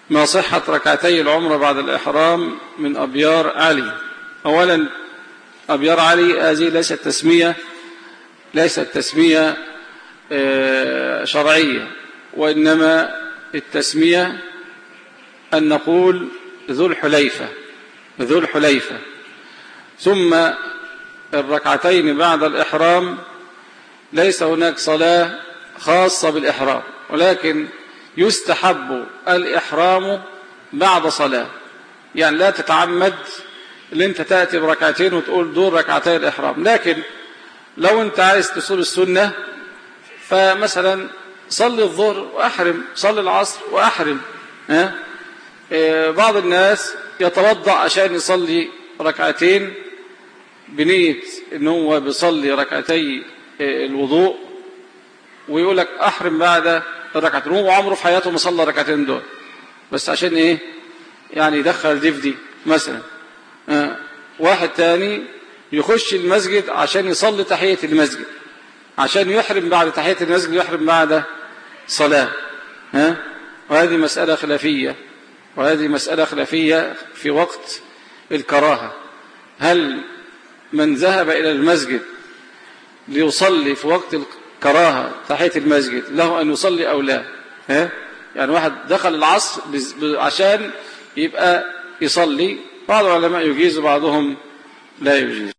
ما صحة ركعتي العمرة بعد الإحرام من أبيار علي؟ أولا أبيار علي هذه ليست تسمية شرعية، وإنما التسمية أن نقول ذو الحليفة. ثم الركعتين بعد الإحرام ليس هناك صلاة خاصة بالإحرام، ولكن يستحب الإحرام بعد صلاة. يعني لا تتعمد اللي انت تأتي بركعتين وتقول دول ركعتي الإحرام، لكن لو انت عايز تصل السنة فمثلا صلي الظهر وأحرم، صلي العصر وأحرم. بعض الناس يتوضأ عشان يصلي ركعتين بنية ان هو بيصلي ركعتي الوضوء، ويقول لك أحرم بعد الركعتين، هو عمره في حياته ما صلى ركعتين دول، بس عشان ايه؟ يعني يدخل دي في دي مثلا. واحد تاني يخش المسجد عشان يصلي تحية المسجد، عشان يحرم بعد تحية المسجد، يحرم بعد صلاة. وهذه مسألة خلافية في وقت الكراهة. هل من ذهب إلى المسجد ليصلي في وقت الكراهة تحية المسجد له أن يصلي أو لا؟ يعني واحد دخل العصر عشان يبقى يصلي، بعض العلماء يجيز وبعضهم لا يجيز.